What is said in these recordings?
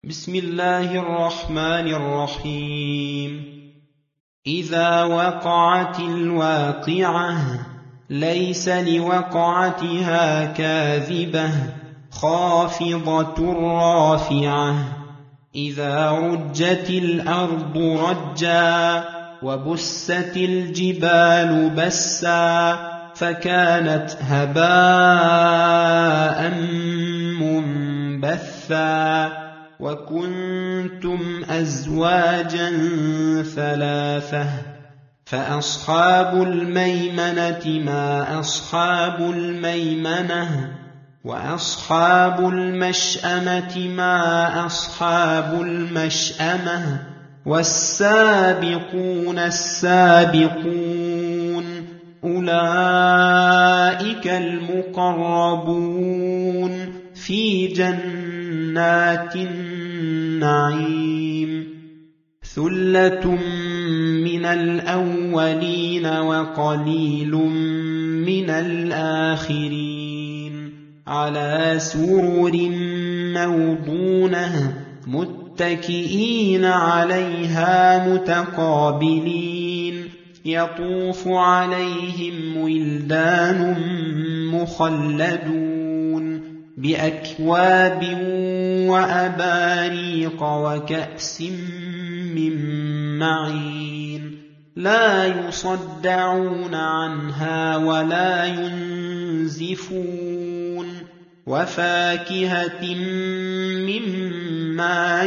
بسم الله الرحمن الرحيم. إذا وقعت الواقعة ليس لوقعتها كاذبة خافضة رافعة. إذا رجت الأرض رجا وبست الجبال بسا فكانت هباء منبثا. وكنتم أزواجا ثلاثة فأصحاب الميمنة ما أصحاب الميمنة وأصحاب المشأمة ما أصحاب المشأمة والسابقون السابقون أولئك المقربون في جنات النعيم. ثلة من الأولين وقليل من الآخرين على سرر موضونة متكئين عليها متقابلين يطوف عليهم ولدان مخلدون بأكواب وأباريق وكأس من معين لا يصدعون عنها ولا ينزفون وفاكهة مما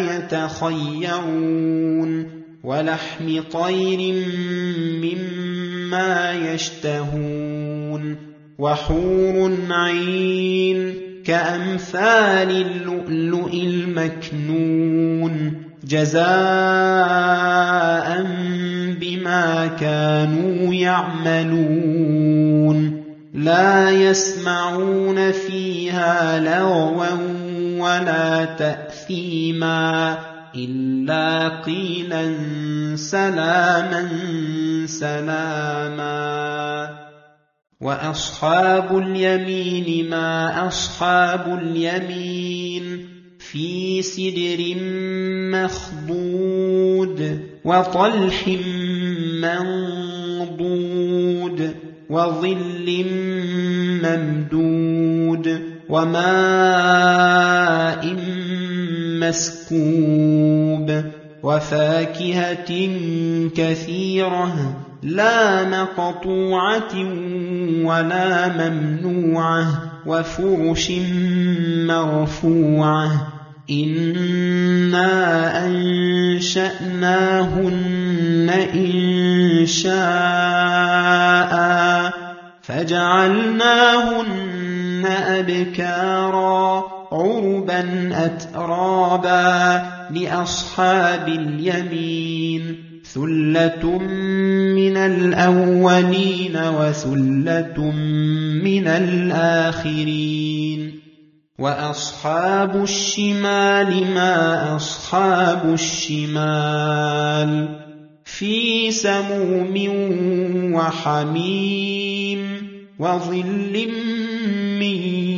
يتخيرون ولحم طير مما يشتهون وحور عين كأمثال اللؤلؤ المكنون جزاء بما كانوا يعملون. لا يسمعون فيها لغوا ولا تأثيما إلا قيلا سلاما سلاما. وأصحاب اليمين ما أصحاب اليمين في سدر مخضود وطلح منضود وظل ممدود وماء مسكوب وفاكهة كثيرة لا مقطوعة ولا ممنوعة وفرش مرفوعة. إنا أنشأناهن إنشاء فجعلناهن أبكارا عربا أترابا لأصحاب اليمين ثلة من الأولين وثلة من الآخرين. وأصحاب الشمال ما أصحاب الشمال في سموم وحميم وظل من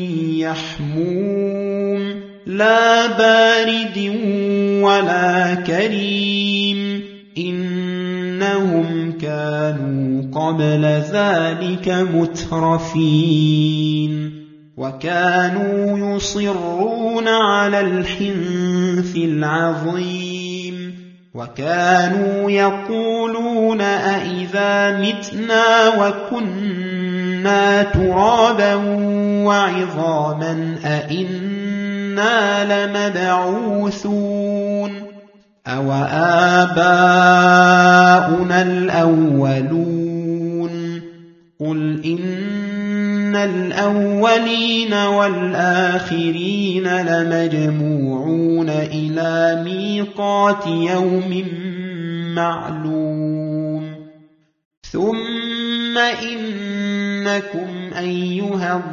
يحموم لا بارد ولا كريم إنهم كانوا قبل ذلك مترفين وكانوا يصرون على الحنث العظيم وكانوا يقولون أئذا متنا وكنا ترابا وعظاما أئنا لمبعوثون أو آباؤنا الأولون قل إن الأولين والآخرين لمجموعون إلى ميقات يوم معلوم. ثم إنكم أيها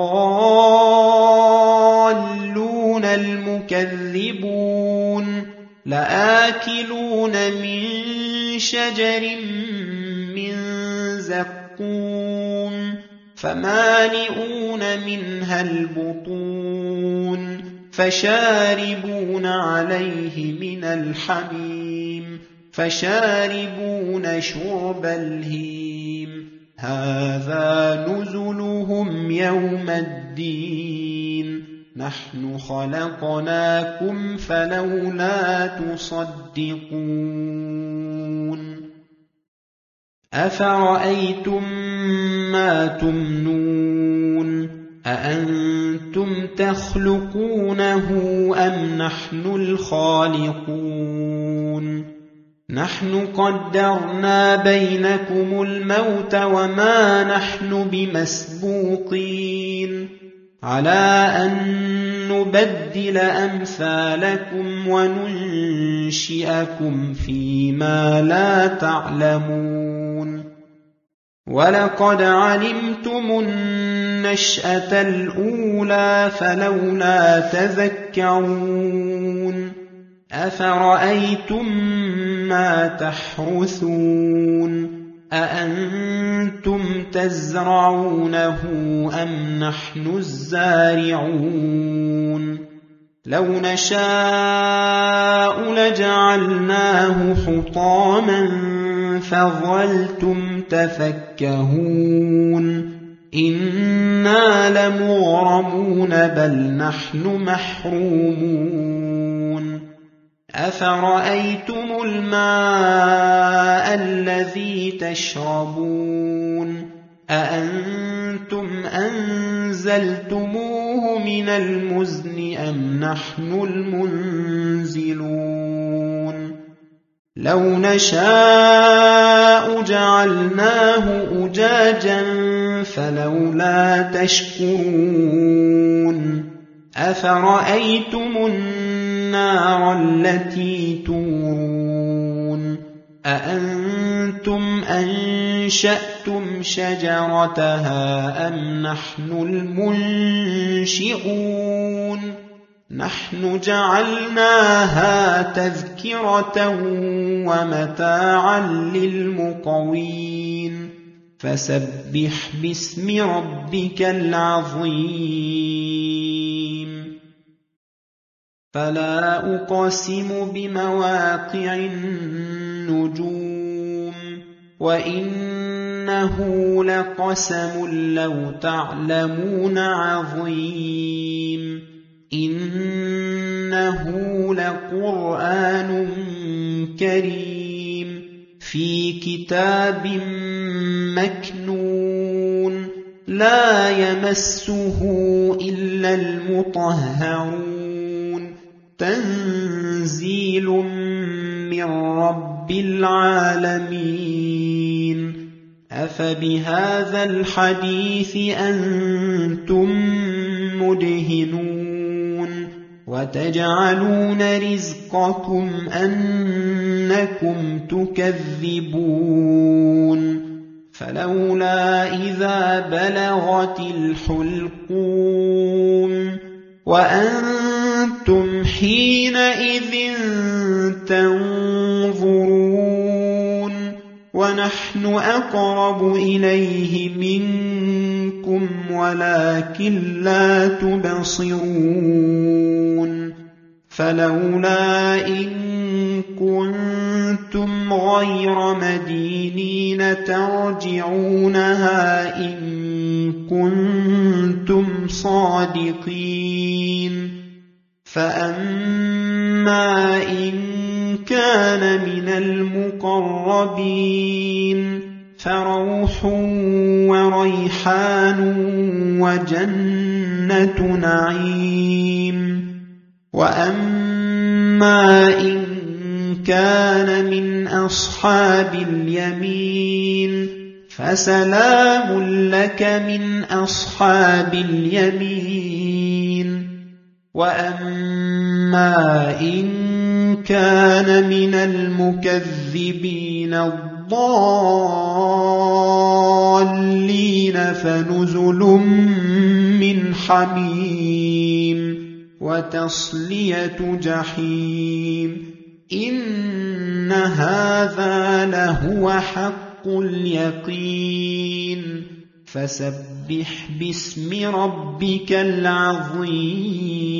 الضالون المكذبون لآكلون من شجر من زقوم فمالئون منها البطون فشاربون عليه من الحميم فشاربون شرب الهيم هذا نزلهم يوم الدين نحن خلقناكم فلولا تصدقون أفرأيتم ما تمنون أأنتم تخلقونه أم نحن الخالقون نحن قدرنا بينكم الموت وما نحن بمسبوقين على أن نبدل أمثالكم وننشئكم فيما لا تعلمون ولقد علمتم النشأة الأولى فلولا تذكرون أفرأيتم ما تحرثون أأنتم تزرعونه أم نحن الزارعون لو نشاء لجعلناه حطاما فظلتم تفكهون إنا لمغرمون بل نحن محرومون أفرأيتم الماء الذي تشربون أأنتم أنزلتموه من المزن أم نحن المنزلون لو نشاء جعلناه أجاجا فلولا تشكرون أفرأيتم النار التي تورون أأنتم أنشأتم شجرتها أم نحن المنشئون نحن جعلناها تذكرة ومتاعا للمقوين فسبح باسم ربك العظيم فلا أقسم بمواقع النجوم وإنه لقسم لو تعلمون عظيم إنه لقرآن كريم في كتاب مكنون لا يمسه إلا المطهرون تنزيل من رب العالمين أفبهذا الحديث أنتم مدهنون وتجعلون رزقكم أنكم تكذبون فلولا إذا بلغت الحلقوم وأنتم حينئذ تنظرون ونحن أقرب إليه منكم ولكن لا تبصرون فلولا إن كنتم غير مدينين ترجعونها إن كنتم صادقين فأما إن كان من المقربين فروح وريحان وجنة نعيم وأما إن كان من أصحاب اليمين فسلام لك من أصحاب اليمين وأما إن كان من المكذبين الضالين فنزل من حميم وتصلية جحيم إن هذا لهو حق اليقين فسبح باسم ربك العظيم